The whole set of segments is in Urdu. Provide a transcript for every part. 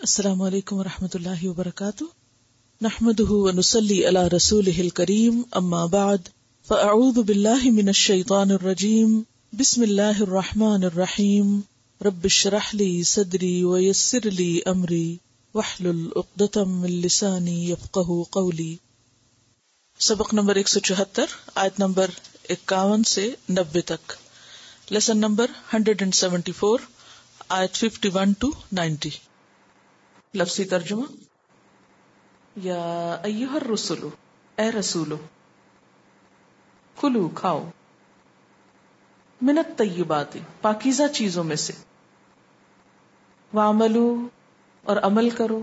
السلام علیکم ورحمۃ اللہ وبرکاتہ، نحمده ونصلی علی رسولہ الکریم، اما بعد فاعوذ باللہ من الشیطان الرجیم، بسم اللہ الرحمن الرحیم، رب اشرح لی صدری ویسر لی امری واحلل عقدۃ من لسانی یفقہوا قولی۔ سبق نمبر 174، آیت نمبر 51 سے 90 تک، لیسن نمبر 174، آیت 51 to 90۔ لفظی ترجمہ: یا ایھا الرسل، اے رسولو، کلو کھاؤ، من الطیبات پاکیزہ چیزوں میں سے، وعملو اور عمل کرو،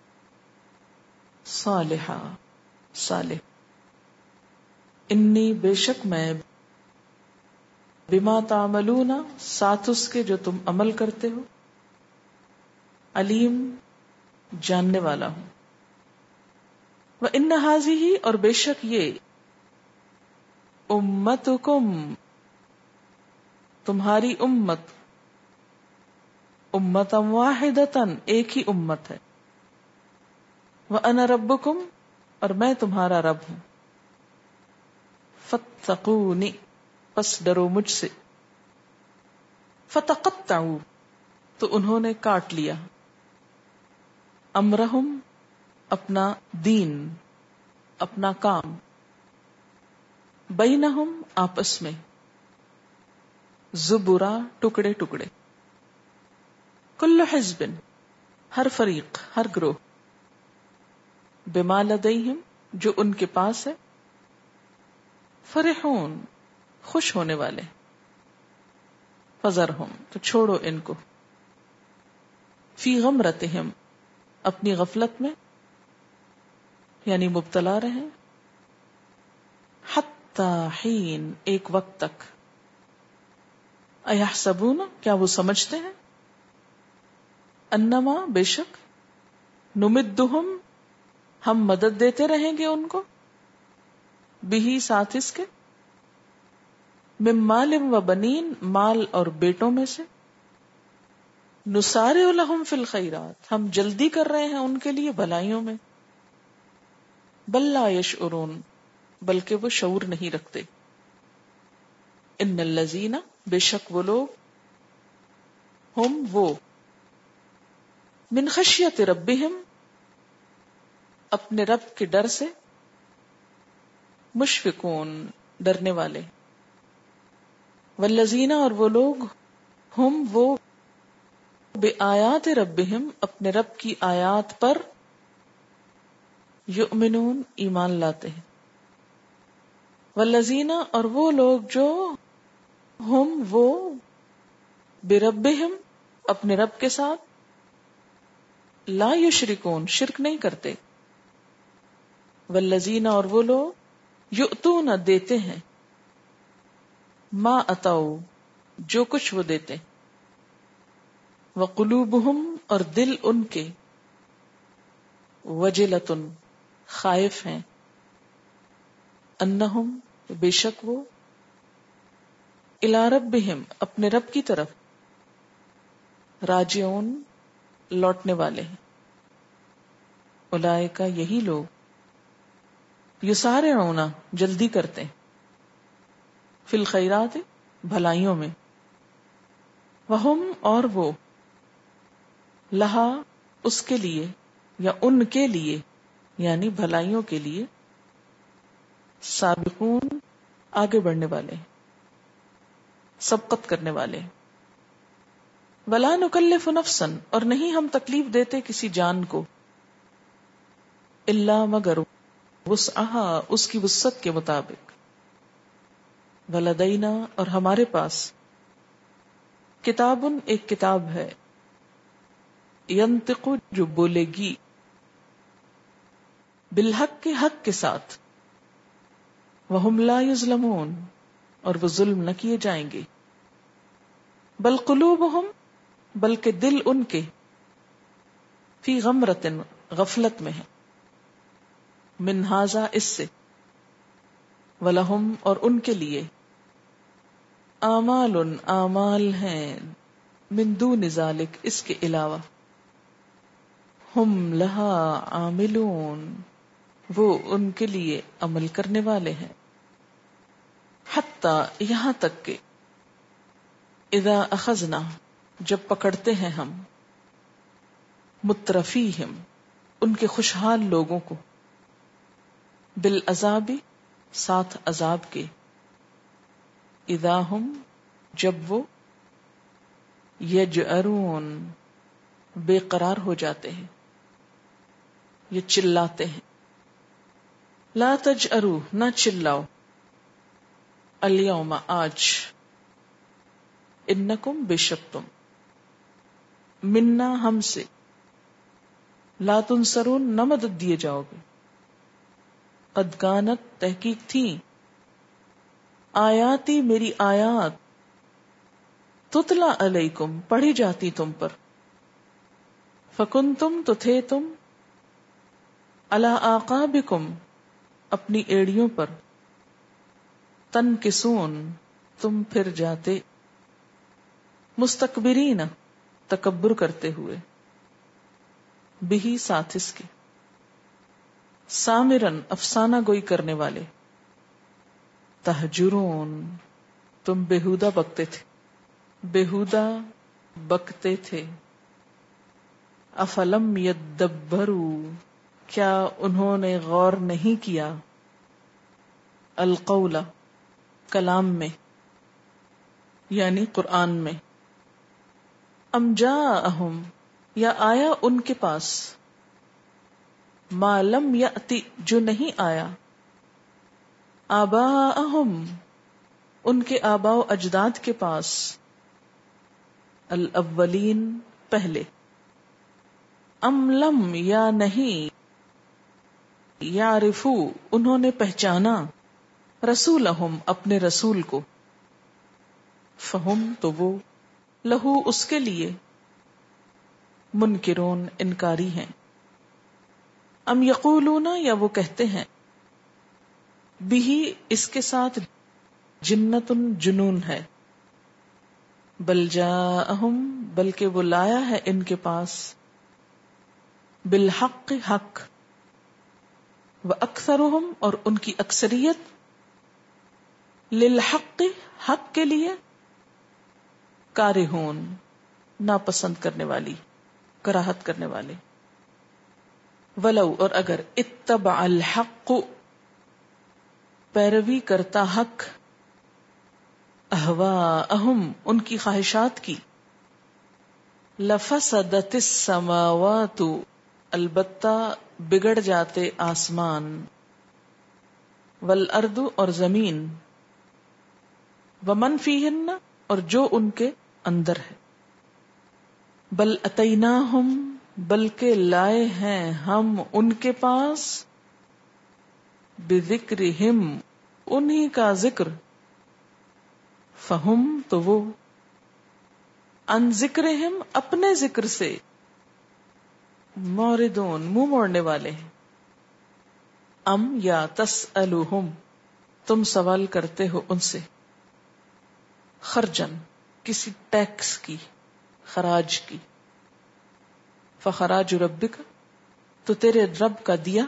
صالحا صالح، انی بے شک میں، بما تعملون ساتھ اس کے جو تم عمل کرتے ہو، علیم جاننے والا ہوں، وَإِنَّ هَٰذِهِ اور بے شک یہ، امتکم تمہاری امت، امتا واحدتا ایک ہی امت ہے، وَأَنَا رَبُّكُمْ اور میں تمہارا رب ہوں، فَاتَّقُونِ پس ڈرو مجھ سے، فَتَقَطَّعُوا تو انہوں نے کاٹ لیا، امرہم اپنا دین، اپنا کام، بینہم آپس میں، زبرا ٹکڑے ٹکڑے، کل حزب ہر فریق ہر گروہ، بما لدیہم جو ان کے پاس ہے، فرحون خوش ہونے والے، فذرہم تو چھوڑو ان کو، فی غمرتہم اپنی غفلت میں، یعنی مبتلا رہے، حتی حین ایک وقت تک، ایحسبون کیا وہ سمجھتے ہیں، انما بے شک، نمدہم ہم مدد دیتے رہیں گے ان کو، بہی ساتھ اس کے، من مال و بنین مال اور بیٹوں میں سے، نسارع لہم فی الخیرات ہم جلدی کر رہے ہیں ان کے لیے بھلائیوں میں، بل لا یشعرون بلکہ وہ شعور نہیں رکھتے، ان الذین بے شک وہ لوگ، ہم وہ، من خشیت ربہم اپنے رب کے ڈر سے، مشفقون ڈرنے والے، والذین اور وہ لوگ، ہم وہ، بآیات ربہم اپنے رب کی آیات پر، یؤمنون ایمان لاتے ہیں، والذین اور وہ لوگ جو، ہم وہ، بربہم اپنے رب کے ساتھ، لا یشرکون شرک نہیں کرتے، والذین اور وہ لوگ، یؤتون دیتے ہیں، ما اتوا جو کچھ وہ دیتے، وقلوبہم اور دل ان کے، وجلۃ خائف ہیں، انہم بے شک وہ، الی ربہم اپنے رب کی طرف، راجعون لوٹنے والے ہیں، اولئک یہی لوگ، یسارعون جلدی کرتے ہیں، فی الخیرات بھلائیوں میں، وہم اور وہ، لہا اس کے لیے یا ان کے لیے یعنی بھلائیوں کے لیے، سابقون آگے بڑھنے والے، سبقت کرنے والے، ولا نکلف نفسا اور نہیں ہم تکلیف دیتے کسی جان کو، الا مگر وسعها اس کی وسعت کے مطابق، ولدینا اور ہمارے پاس، کتاب ایک کتاب ہے، ینطق جو بولے گی، بالحق کے حق کے ساتھ، وہم لا یظلمون اور وہ ظلم نہ کیے جائیں گے، بل قلوبہم بلکہ دل ان کے، فی غمرۃ غفلت میں ہے، من ھذا اس سے، ولہم اور ان کے لیے، اعمال اعمال ہیں، من دون ذلک اس کے علاوہ، ہم لہا عاملون، وہ ان کے لیے عمل کرنے والے ہیں. حتی یہاں تک کہ اذا اخذنا جب پکڑتے ہیں ہم مترفیہم ان کے خوشحال لوگوں کو بالعذاب ساتھ عذاب کے اذا ہم جب وہ یجأرون بے قرار ہو جاتے ہیں، یہ چلاتے ہیں. لا تجأروا نہ چلاؤ، الیوم آج، انکم بے شک تم، منا ہم سے، لا تنصرون نہ مدد دیے جاؤ گے. قد کانت تحقیق تھی، آیاتی میری آیات، تتلا علیکم پڑھی جاتی تم پر، فکنتم تو تھے تم، علی اعقابکم اپنی ایڑیوں پر، تنکسون تم پھر جاتے، مستکبرین تکبر کرتے ہوئے، بہی ساتھ اس کے، سامرن افسانہ گوئی کرنے والے، تہجرون تم بےہودہ بکتے تھے، بےہودہ بکتے تھے. افلم یدبروا کیا انہوں نے غور نہیں کیا، القول کلام میں یعنی قرآن میں، ام جاءہم یا آیا ان کے پاس، ما لم یأتی جو نہیں آیا، آباءہم ان کے آباء و اجداد کے پاس، الاولین پہلے، ام لم یا نہیں، یعرفو انہوں نے پہچانا، رسولہم اپنے رسول کو، فہم تو وہ، لہو اس کے لیے، منکرون انکاری ہیں. ام یقولون یا وہ کہتے ہیں، بہی اس کے ساتھ، جنت جنون ہے، بل جاءہم بلکہ وہ لایا ہے ان کے پاس، بالحق حق، وَأَكْثَرُهُمْ اور ان کی اکثریت، للحق حق کے لیے، کارہون ناپسند کرنے والی، کراہت کرنے والے. ولو اور اگر اتبع الحق پیروی کرتا حق، اہواءہم ان کی خواہشات کی، لفسدت السماوات البتہ بگڑ جاتے آسمان، والارض اور زمین، ومن فیہن اور جو ان کے اندر ہے. بل اتیناہم بلکہ لائے ہیں ہم ان کے پاس، بذکرہم انہی کا ذکر، فہم تو وہ، عن ذکرہم اپنے ذکر سے، موردون منہ موڑنے والے ہیں. ام یا تسألہم تم سوال کرتے ہو ان سے، خرجن کسی ٹیکس کی، خراج کی، فخراج ربک تو تیرے رب کا دیا،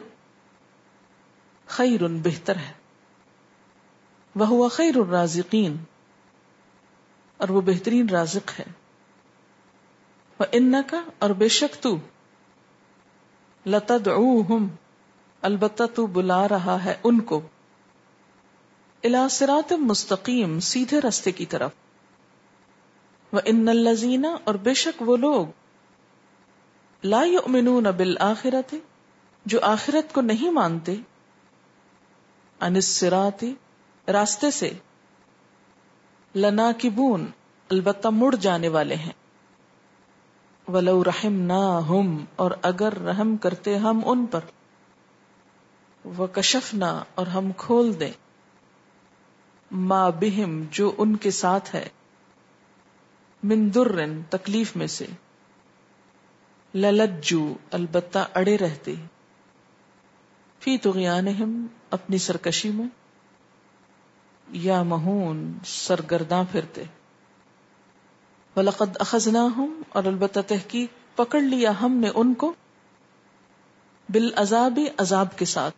خیر بہتر ہے، وہو خیر الرازقین اور وہ بہترین رازق ہے، وانک اور بے شک تو، لتدعوہم البتہ تو بلا رہا ہے ان کو، الی صراط مستقیم سیدھے راستے کی طرف، وان الذین اور بے شک وہ لوگ، لا یؤمنون بالآخرۃ جو آخرت کو نہیں مانتے، عن الصراط راستے سے، لناکبون البتہ مڑ جانے والے ہیں، ولو رحمناہم اور اگر رحم کرتے ہم ان پر، وکشفنا اور ہم کھول دیں، ما بہم جو ان کے ساتھ ہے، من درن تکلیف میں سے، للجو البتہ اڑے رہتے، فی طغیانہم اپنی سرکشی میں، یا مہون سرگرداں پھرتے، وَلَقَدْ أَخَذْنَاهُمْ اور البتہ تحقیق پکڑ لیا ہم نے ان کو، بالعذاب عذاب کے ساتھ.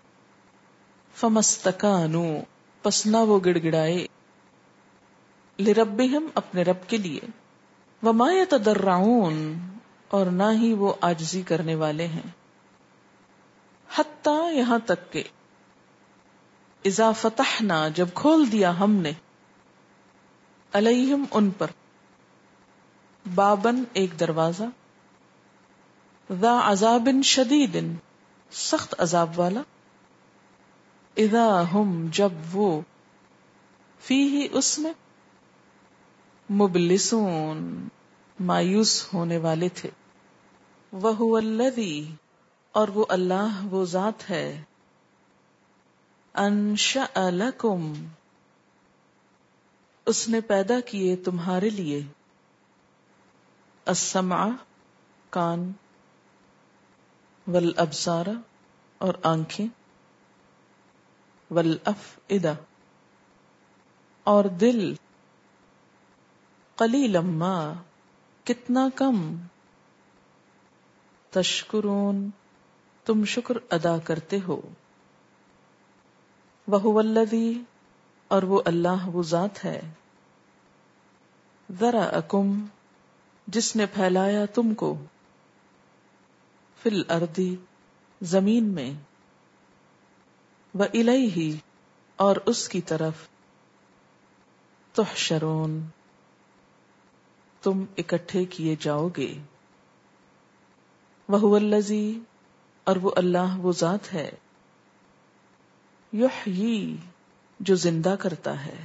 فمستکانوا پس نہ وہ گڑ گڑائے، لربہم اپنے رب کے لیے، وما یتضرعون اور نہ ہی وہ عاجزی کرنے والے ہیں، حتی یہاں تک کہ اذا فتحنا جب کھول دیا ہم نے، علیہم ان پر، بابن ایک دروازہ، ذا عذاب شدید سخت عذاب والا، اذا ہم جب وہ، فیہ اس میں، مبلسون مایوس ہونے والے تھے. وَهُوَ الَّذِي اور وہ اللہ وہ ذات ہے، انشأ لکم اس نے پیدا کیے تمہارے لیے، السمع کان، والابصار اور آنکھیں، والافئدہ اور دل، قلیلا ما کتنا کم، تشکرون تم شکر ادا کرتے ہو. وَهُوَ الَّذِي اور وہ اللہ وہ ذات ہے، ذرأکم جس نے پھیلایا تم کو، فی الارض زمین میں، وإلیہ اور اس کی طرف، تحشرون تم اکٹھے کیے جاؤ گے. وَهُوَ الَّذِي اور وہ اللہ وہ ذات ہے، یحیی جو زندہ کرتا ہے،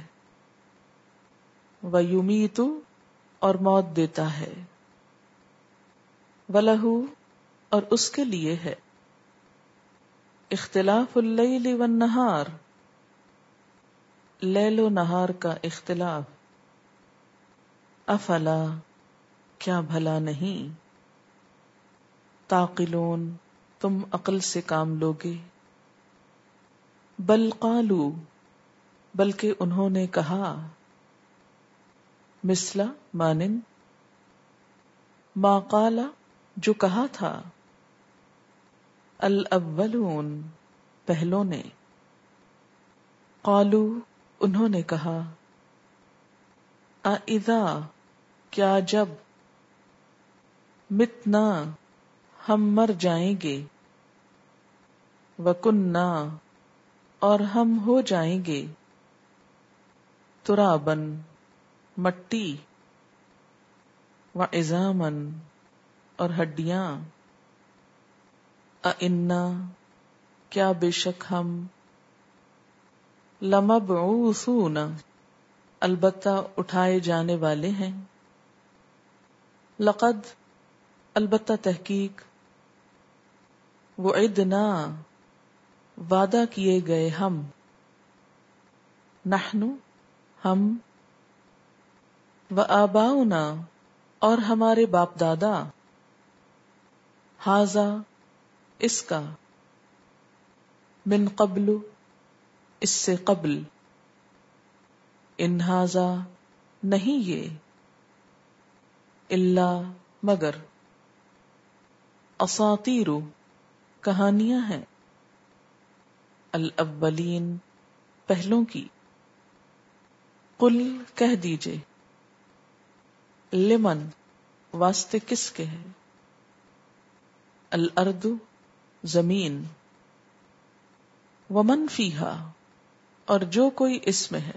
وَیُمیتُ اور موت دیتا ہے، وَلَهُ اور اس کے لیے ہے، اختلاف اللیل والنہار لیل و نہار کا اختلاف. افلا کیا بھلا نہیں، تعقلون تم عقل سے کام لوگے. بل قالوا بلکہ انہوں نے کہا، مثلا مانند، ما قال جو کہا تھا، الاولون پہلوں نے، قالوا انہوں نے کہا، اذا کیا جب، متنا ہم مر جائیں گے، وکننا اور ہم ہو جائیں گے، ترابن مٹی، وعظامن اور ہڈیاں، اِنَّا کیا بے شک ہم، لمبعوثون البتہ اٹھائے جانے والے ہیں، لقد البتہ تحقیق، وعدنا وعدہ کیے گئے ہم، نحن ہم، وآباؤنا اور ہمارے باپ دادا، ھذا اس کا، من قبل اس سے قبل، ان ھذا نہیں یہ، الا مگر، اساطیر کہانیاں ہیں، الاولین پہلوں کی. قل کہہ دیجئے، لمن واسطے کس کے ہے، الارض زمین، ومن فیہا اور جو کوئی اس میں ہے،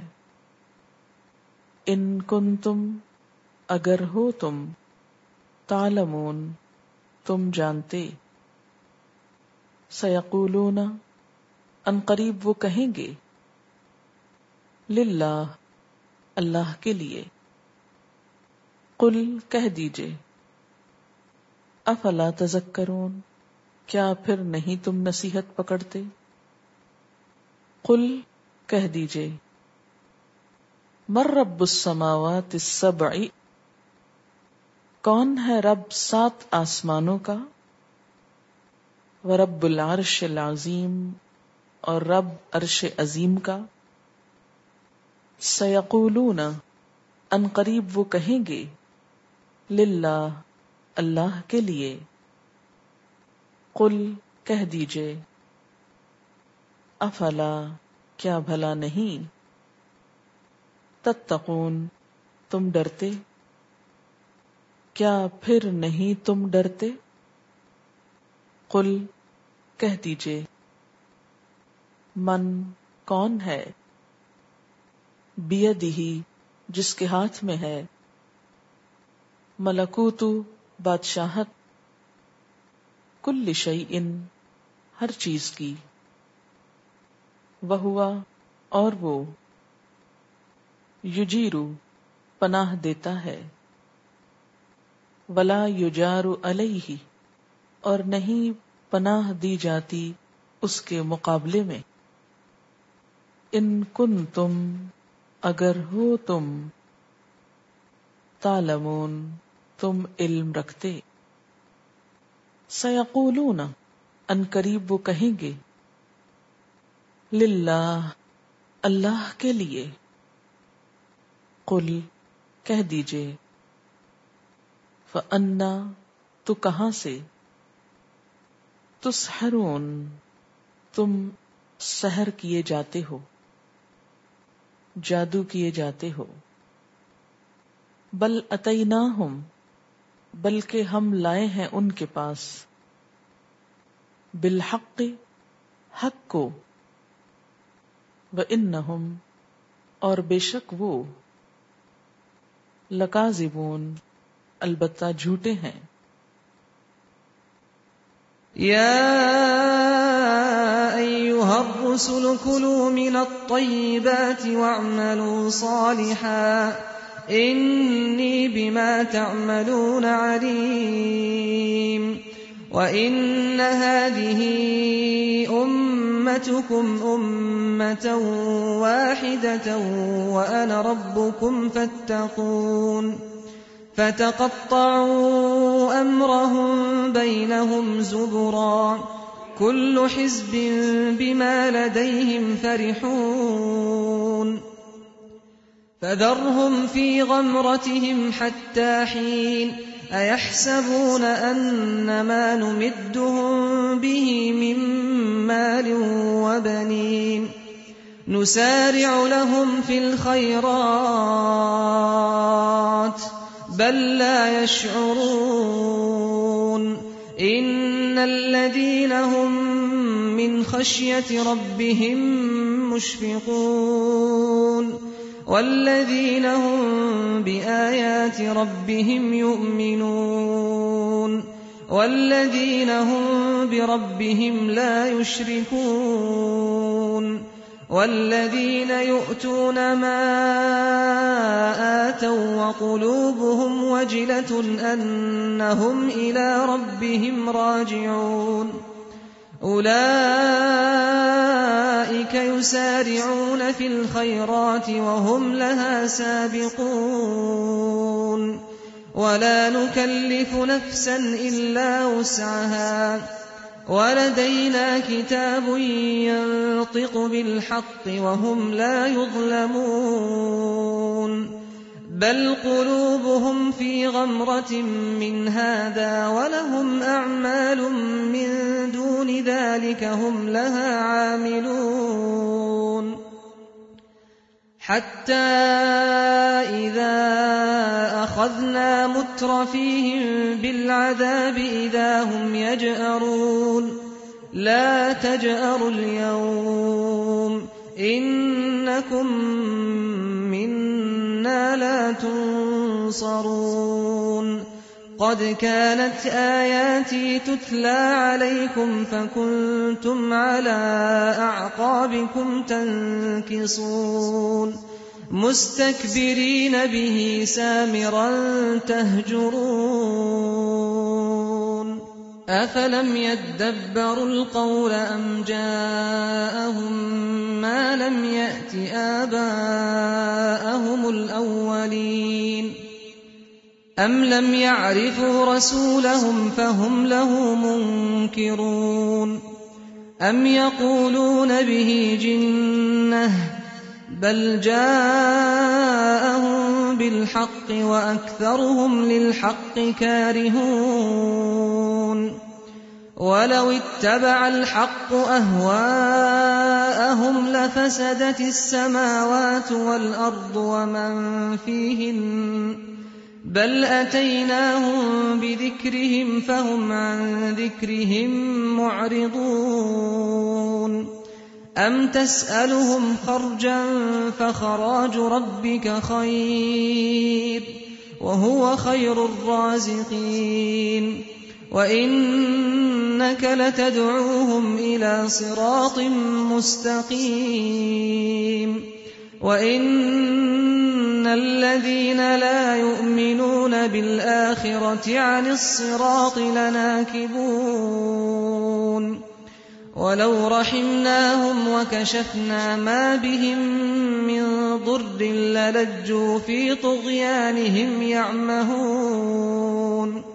ان کنتم اگر ہو تم، تعلمون تم جانتے، سیقولون ان قریب وہ کہیں گے، للہ اللہ کے لیے. قل کہہ دیجئے، افلا تذکرون کیا پھر نہیں تم نصیحت پکڑتے. قل کہہ دیجئے، من رب السماوات السبع کون ہے رب 7 آسمانوں کا، ورب العرش العظیم اور رب عرش عظیم کا. سیقولون ان قریب وہ کہیں گے، للہ اللہ کے لیے. قل कह दीजिए अफला क्या भला नहीं, तत्तकून तुम डरते, क्या फिर नहीं तुम डरते। कुल कह दीजिए मन कौन है, बियदिही जिसके हाथ में है, मलकूतु बादशाहत, कुल्ली शैइन हर चीज की, वहुआ और वो, युजीरु पनाह देता है, वला युजारु अलैहि और नहीं पनाह दी जाती उसके मुकाबले में। इन कुंतुम अगर हो तुम, तालमून तुम इल्म रखते, सयक़ूलून अनकरीब वो कहेंगे, लिल्लाह अल्लाह के लिए। कुल कह दीजिए फ़अन्ना तो कहां से, तुसहरून तुम सहर किए जाते हो, जादू किए जाते हो। बल अतैनाहुम बल्कि हम लाए हैं उनके पास, बिलहक़ हक को, व इन्नहुम और बेशक वो, लकाज़िबून अलबत्ता झूठे हैं। या अय्युहर रुसुल कुलू मिनत-तय्यिबाति वअमलू सालिहान इन्नी बिमा तअमलून अलीम। व इन्न हादिही उम्मतुकुम उम्मतन वाहिदतन व अना रब्बुकुम फत्तकून। فتقطعوا أمرهم بينهم زبرا كل حزب بما لديهم فرحون فذرهم في غمرتهم حتى حين أيحسبون أن ما نمدهم به من مال وبنين نسارع لهم في الخيرات بل لا يشعرون إن الذين هم من خشية ربهم مشفقون والذين هم بآيات ربهم يؤمنون والذين هم بربهم لا يشركون والذين يؤتون ما آتوا وقلوبهم وجلة أنهم إلى ربهم راجعون أولئك يسارعون في الخيرات وهم لها سابقون ولا نكلف نفسا إلا وسعها ولدينا كتاب ينطق بالحق وهم لا يظلمون بل قلوبهم في غمرة من هذا ولهم أعمال من دون ذلك هم لها عاملون حتى إذا أخذنا مترفيهم بالعذاب إذا هم يجأرون لا تجأروا اليوم إنكم منا لا تنصرون قد كانت آياتي تتلى عليكم فكنتم على أعقابكم تنكصون مستكبرين به سامرا تهجرون أفلم يدبروا القول أم جاءهم ما لم يأت آباءهم الأولين أم لم يعرفوا رسولهم فهم له منكرون أم يقولون به جنة بل جاءهم بالحق وأكثرهم للحق كارهون ولو اتبع الحق أهواءهم لفسدت السماوات والأرض ومن فيهن بل أتيناهم بذكرهم فهم عن ذكرهم معرضون أم تسألهم خرجا فخراج ربك خير وهو خير الرازقين وإنك لتدعوهم إلى صراط مستقيم وإن الذين لا يؤمنون بالآخرة عن الصراط لناكبون ولو رحمناهم وكشفنا ما بهم من ضر للجوا في طغيانهم يعمهون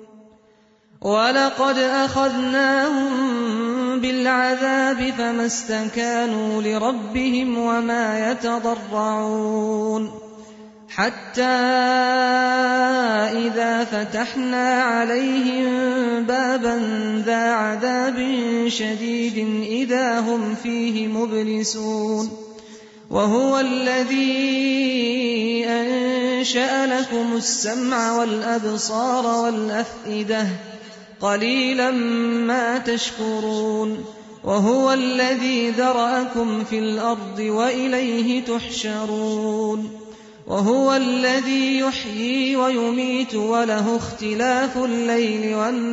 ولقد أخذناهم بالعذاب فما استكانوا لربهم وما يتضرعون حتى إذا فتحنا عليهم بابا ذا عذاب شديد إذا هم فيه مبلسون وهو الذي أنشأ لكم السمع والأبصار والأفئدة قليلا ما تشكرون وهو الذي ذرأكم في الأرض وإليه تحشرون وهو الذي يحيي ويميت وله اختلاف الليل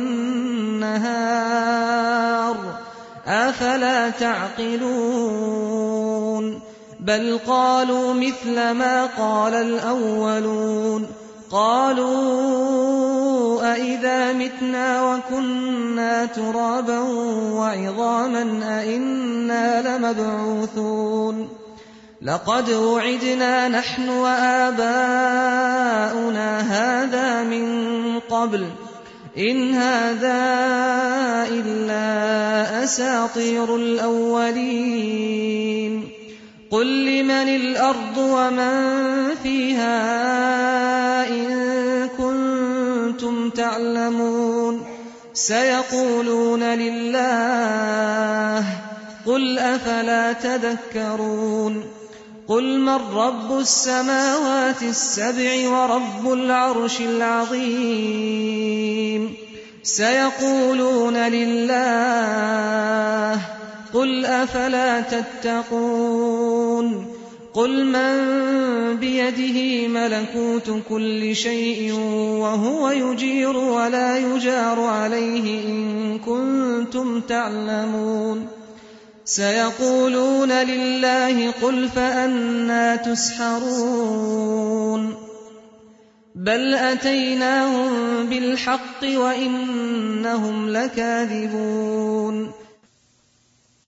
والنهار أفلا تعقلون بل قالوا مثل ما قال الأولون قالوا أئذا متنا وكنا ترابا وعظاما أئنا لمبعوثون لقد وعدنا نحن وآباؤنا هذا من قبل إن هذا إلا أساطير الأولين قل لمن الأرض ومن فيها إن كنتم تعلمون سيقولون لله قل أفلا تذكرون قل من رب السماوات السبع ورب العرش العظيم سيقولون لله قل أفلا تتقون قل من بيده ملكوت كل شيء وهو يجير ولا يجار عليه إن كنتم تعلمون سيقولون لله قل فأنى تسحرون بل أتيناهم بالحق وإنهم لكاذبون